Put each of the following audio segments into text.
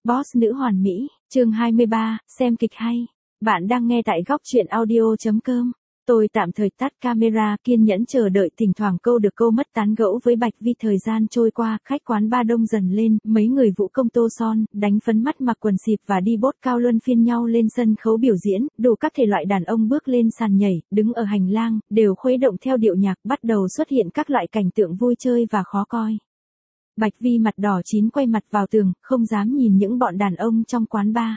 Boss nữ hoàn mỹ, chương 23, xem kịch hay. Bạn đang nghe tại góc truyện audio.com. Tôi tạm thời tắt camera, kiên nhẫn chờ đợi, thỉnh thoảng câu được câu mất tán gẫu với Bạch Vi. Thời gian trôi qua, khách quán ba đông dần lên, mấy người vũ công tô son, đánh phấn mắt, mặc quần xịp và đi bốt cao luân phiên nhau lên sân khấu biểu diễn, đủ các thể loại đàn ông bước lên sàn nhảy, đứng ở hành lang, đều khuấy động theo điệu nhạc, bắt đầu xuất hiện các loại cảnh tượng vui chơi và khó coi. Bạch Vi mặt đỏ chín quay mặt vào tường, không dám nhìn những bọn đàn ông trong quán bar.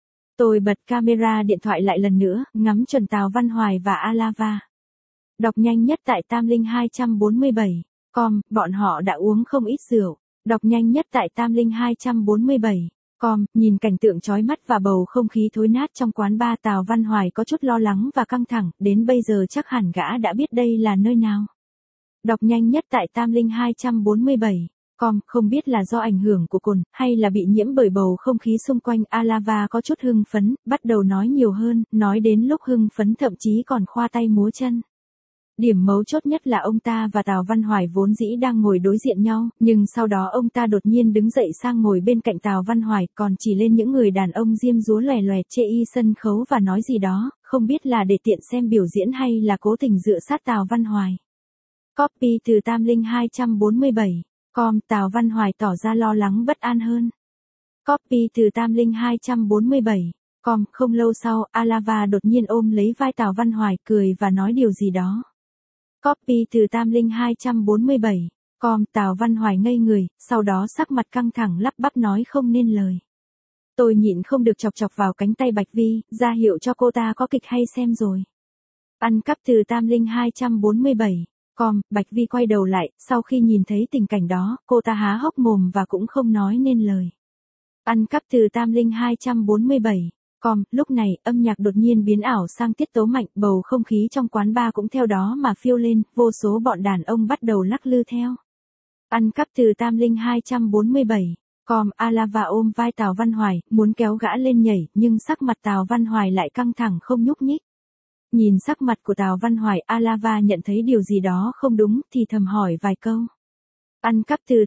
Tôi bật camera điện thoại lại lần nữa, ngắm chuẩn Tào Văn Hoài và Alava. Đọc nhanh nhất tại Tamlinh247.com, bọn họ đã uống không ít rượu. Đọc nhanh nhất tại Tamlinh247.com, nhìn cảnh tượng chói mắt và bầu không khí thối nát trong quán bar, Tào Văn Hoài có chút lo lắng và căng thẳng, đến bây giờ chắc hẳn gã đã biết đây là nơi nào. Đọc nhanh nhất tại Tamlinh247.com, không biết là do ảnh hưởng của cồn, hay là bị nhiễm bởi bầu không khí xung quanh. Alava có chút hưng phấn, bắt đầu nói nhiều hơn, nói đến lúc hưng phấn thậm chí còn khoa tay múa chân. Điểm mấu chốt nhất là ông ta và Tào Văn Hoài vốn dĩ đang ngồi đối diện nhau, nhưng sau đó ông ta đột nhiên đứng dậy sang ngồi bên cạnh Tào Văn Hoài, còn chỉ lên những người đàn ông diêm dúa lòe lòe chê y sân khấu và nói gì đó, không biết là để tiện xem biểu diễn hay là cố tình dựa sát Tào Văn Hoài. Copy từ Tamlinh247.com, Tào Văn Hoài tỏ ra lo lắng bất an hơn. Copy từ Tamlinh247.com, không lâu sau, Alava đột nhiên ôm lấy vai Tào Văn Hoài, cười và nói điều gì đó. Copy từ Tamlinh247.com, Tào Văn Hoài ngây người, sau đó sắc mặt căng thẳng lắp bắp nói không nên lời. Tôi nhịn không được chọc chọc vào cánh tay Bạch Vi, ra hiệu cho cô ta có kịch hay xem rồi. Ăn cắp từ Tamlinh247.com, Bạch Vi quay đầu lại, sau khi nhìn thấy tình cảnh đó, cô ta há hốc mồm và cũng không nói nên lời. Ăn cắp từ Tamlinh247.com, lúc này, âm nhạc đột nhiên biến ảo sang tiết tấu mạnh, bầu không khí trong quán bar cũng theo đó mà phiêu lên, vô số bọn đàn ông bắt đầu lắc lư theo. Ăn cắp từ Tamlinh247.com, Alava ôm vai Tào Văn Hoài, muốn kéo gã lên nhảy, nhưng sắc mặt Tào Văn Hoài lại căng thẳng không nhúc nhích. Nhìn sắc mặt của Tào Văn Hoài, Alava nhận thấy điều gì đó không đúng, thì thầm hỏi vài câu. Ăn cắp từ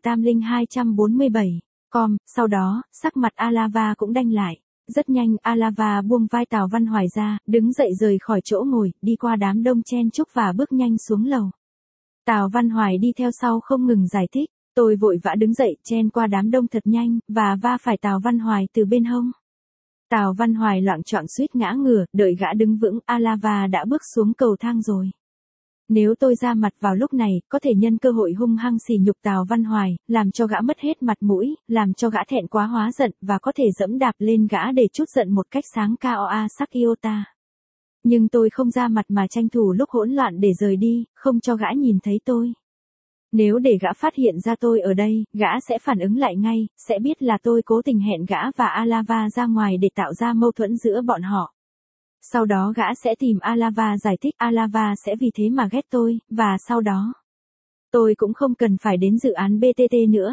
Tamlinh247.com, sau đó, sắc mặt Alava cũng đanh lại. Rất nhanh, Alava buông vai Tào Văn Hoài ra, đứng dậy rời khỏi chỗ ngồi, đi qua đám đông chen chúc và bước nhanh xuống lầu. Tào Văn Hoài đi theo sau không ngừng giải thích. Tôi vội vã đứng dậy, chen qua đám đông thật nhanh, và va phải Tào Văn Hoài từ bên hông. Tào Văn Hoài loạng choạng suýt ngã ngửa, đợi gã đứng vững, Alava đã bước xuống cầu thang rồi. Nếu tôi ra mặt vào lúc này, có thể nhân cơ hội hung hăng sỉ nhục Tào Văn Hoài, làm cho gã mất hết mặt mũi, làm cho gã thẹn quá hóa giận, và có thể dẫm đạp lên gã để trút giận một cách sáng Koa Sakiota. Nhưng tôi không ra mặt mà tranh thủ lúc hỗn loạn để rời đi, không cho gã nhìn thấy tôi. Nếu để gã phát hiện ra tôi ở đây, gã sẽ phản ứng lại ngay, sẽ biết là tôi cố tình hẹn gã và Alava ra ngoài để tạo ra mâu thuẫn giữa bọn họ. Sau đó gã sẽ tìm Alava giải thích, Alava sẽ vì thế mà ghét tôi, và sau đó, tôi cũng không cần phải đến dự án BTT nữa.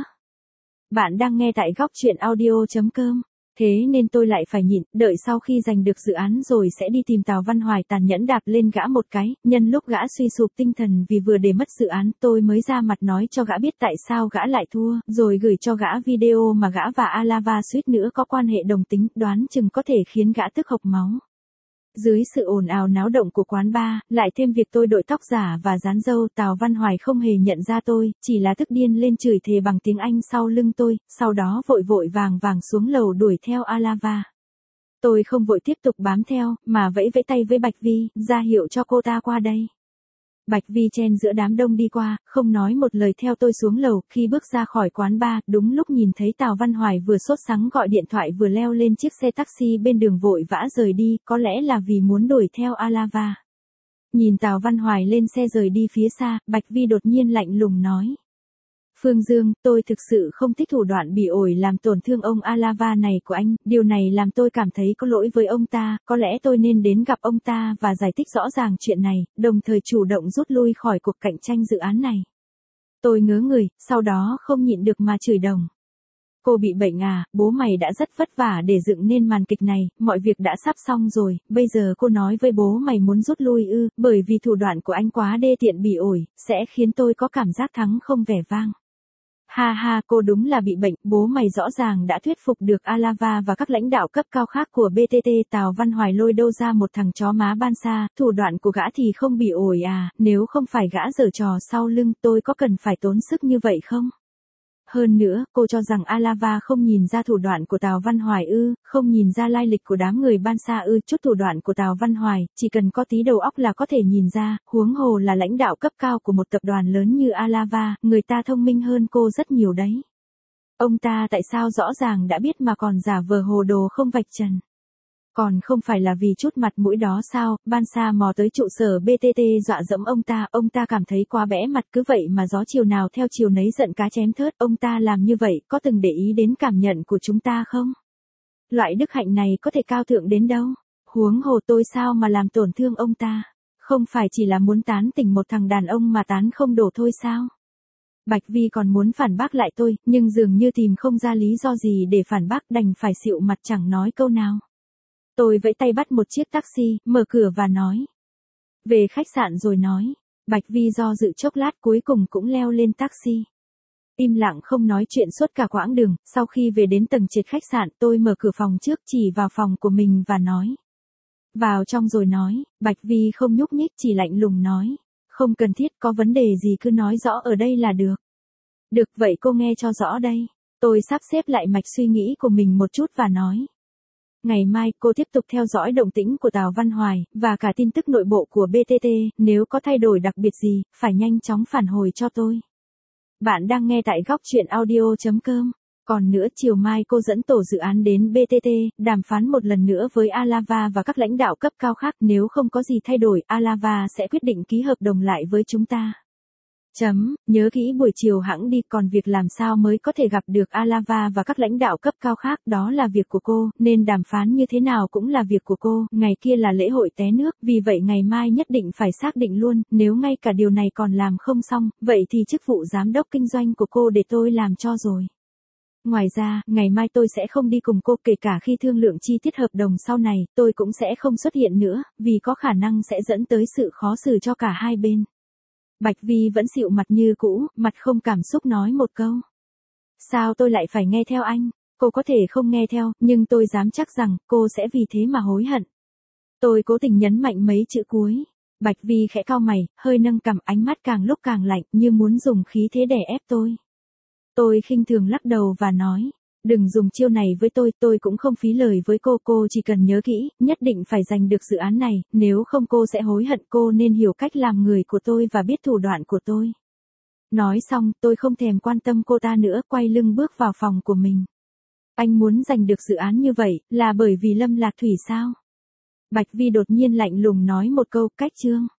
Bạn đang nghe tại góc truyện audio.com. Thế nên tôi lại phải nhịn, đợi sau khi giành được dự án rồi sẽ đi tìm Tào Văn Hoài tàn nhẫn đạp lên gã một cái, nhân lúc gã suy sụp tinh thần vì vừa để mất dự án, tôi mới ra mặt nói cho gã biết tại sao gã lại thua, rồi gửi cho gã video mà gã và Alava suýt nữa có quan hệ đồng tính, đoán chừng có thể khiến gã tức hộc máu. Dưới sự ồn ào náo động của quán bar, lại thêm việc tôi đội tóc giả và dán râu, Tào Văn Hoài không hề nhận ra tôi, chỉ là tức điên lên chửi thề bằng tiếng Anh sau lưng tôi, sau đó vội vội vàng vàng xuống lầu đuổi theo Alava. Tôi không vội tiếp tục bám theo, mà vẫy vẫy tay với Bạch Vi, ra hiệu cho cô ta qua đây. Bạch Vi chen giữa đám đông đi qua, không nói một lời theo tôi xuống lầu, khi bước ra khỏi quán bar, đúng lúc nhìn thấy Tào Văn Hoài vừa sốt sắng gọi điện thoại vừa leo lên chiếc xe taxi bên đường vội vã rời đi, có lẽ là vì muốn đuổi theo Alava. Nhìn Tào Văn Hoài lên xe rời đi phía xa, Bạch Vi đột nhiên lạnh lùng nói. Phương Dương, tôi thực sự không thích thủ đoạn bỉ ổi làm tổn thương ông Alava này của anh, điều này làm tôi cảm thấy có lỗi với ông ta, có lẽ tôi nên đến gặp ông ta và giải thích rõ ràng chuyện này, đồng thời chủ động rút lui khỏi cuộc cạnh tranh dự án này. Tôi ngớ người, sau đó không nhịn được mà chửi đồng. Cô bị bệnh à, bố mày đã rất vất vả để dựng nên màn kịch này, mọi việc đã sắp xong rồi, bây giờ cô nói với bố mày muốn rút lui ư, bởi vì thủ đoạn của anh quá đê tiện bỉ ổi, sẽ khiến tôi có cảm giác thắng không vẻ vang. Ha ha, cô đúng là bị bệnh, bố mày rõ ràng đã thuyết phục được Alava và các lãnh đạo cấp cao khác của BTT. Tào Văn Hoài lôi đâu ra một thằng chó má ban xa, thủ đoạn của gã thì không bị ổi à, nếu không phải gã giở trò sau lưng tôi có cần phải tốn sức như vậy không? Hơn nữa, cô cho rằng Alava không nhìn ra thủ đoạn của Tào Văn Hoài ư, không nhìn ra lai lịch của đám người ban xa ư, chút thủ đoạn của Tào Văn Hoài, chỉ cần có tí đầu óc là có thể nhìn ra, huống hồ là lãnh đạo cấp cao của một tập đoàn lớn như Alava, người ta thông minh hơn cô rất nhiều đấy. Ông ta tại sao rõ ràng đã biết mà còn giả vờ hồ đồ không vạch trần? Còn không phải là vì chút mặt mũi đó sao, ban xa mò tới trụ sở BTT dọa dẫm ông ta cảm thấy quá bẽ mặt, cứ vậy mà gió chiều nào theo chiều nấy, giận cá chém thớt. Ông ta làm như vậy có từng để ý đến cảm nhận của chúng ta không? Loại đức hạnh này có thể cao thượng đến đâu? Huống hồ tôi sao mà làm tổn thương ông ta? Không phải chỉ là muốn tán tỉnh một thằng đàn ông mà tán không đổ thôi sao? Bạch Vi còn muốn phản bác lại tôi, nhưng dường như tìm không ra lý do gì để phản bác, đành phải xịu mặt chẳng nói câu nào. Tôi vẫy tay bắt một chiếc taxi, mở cửa và nói. Về khách sạn rồi nói. Bạch Vi do dự chốc lát cuối cùng cũng leo lên taxi. Im lặng không nói chuyện suốt cả quãng đường, sau khi về đến tầng trệt khách sạn tôi mở cửa phòng trước, chỉ vào phòng của mình và nói. Vào trong rồi nói. Bạch Vi không nhúc nhích, chỉ lạnh lùng nói. Không cần thiết, có vấn đề gì cứ nói rõ ở đây là được. Được vậy cô nghe cho rõ đây. Tôi sắp xếp lại mạch suy nghĩ của mình một chút và nói. Ngày mai cô tiếp tục theo dõi động tĩnh của Tào Văn Hoài, và cả tin tức nội bộ của BTT, nếu có thay đổi đặc biệt gì, phải nhanh chóng phản hồi cho tôi. Bạn đang nghe tại góc truyện audio.com. Còn nữa, chiều mai cô dẫn tổ dự án đến BTT, đàm phán một lần nữa với Alava và các lãnh đạo cấp cao khác, nếu không có gì thay đổi, Alava sẽ quyết định ký hợp đồng lại với chúng ta. Nhớ kỹ buổi chiều hẵng đi, còn việc làm sao mới có thể gặp được Alava và các lãnh đạo cấp cao khác đó là việc của cô, nên đàm phán như thế nào cũng là việc của cô, ngày kia là lễ hội té nước, vì vậy ngày mai nhất định phải xác định luôn, nếu ngay cả điều này còn làm không xong, vậy thì chức vụ giám đốc kinh doanh của cô để tôi làm cho rồi. Ngoài ra, ngày mai tôi sẽ không đi cùng cô, kể cả khi thương lượng chi tiết hợp đồng sau này, tôi cũng sẽ không xuất hiện nữa, vì có khả năng sẽ dẫn tới sự khó xử cho cả hai bên. Bạch Vi vẫn xịu mặt như cũ, mặt không cảm xúc nói một câu. Sao tôi lại phải nghe theo anh? Cô có thể không nghe theo, nhưng tôi dám chắc rằng, cô sẽ vì thế mà hối hận. Tôi cố tình nhấn mạnh mấy chữ cuối. Bạch Vi khẽ cau mày, hơi nâng cằm, ánh mắt càng lúc càng lạnh, như muốn dùng khí thế đè ép tôi. Tôi khinh thường lắc đầu và nói. Đừng dùng chiêu này với tôi cũng không phí lời với cô chỉ cần nhớ kỹ, nhất định phải giành được dự án này, nếu không cô sẽ hối hận, cô nên hiểu cách làm người của tôi và biết thủ đoạn của tôi. Nói xong, tôi không thèm quan tâm cô ta nữa, quay lưng bước vào phòng của mình. Anh muốn giành được dự án như vậy, là bởi vì Lâm Lạc Thủy sao? Bạch Vi đột nhiên lạnh lùng nói một câu, cách chương.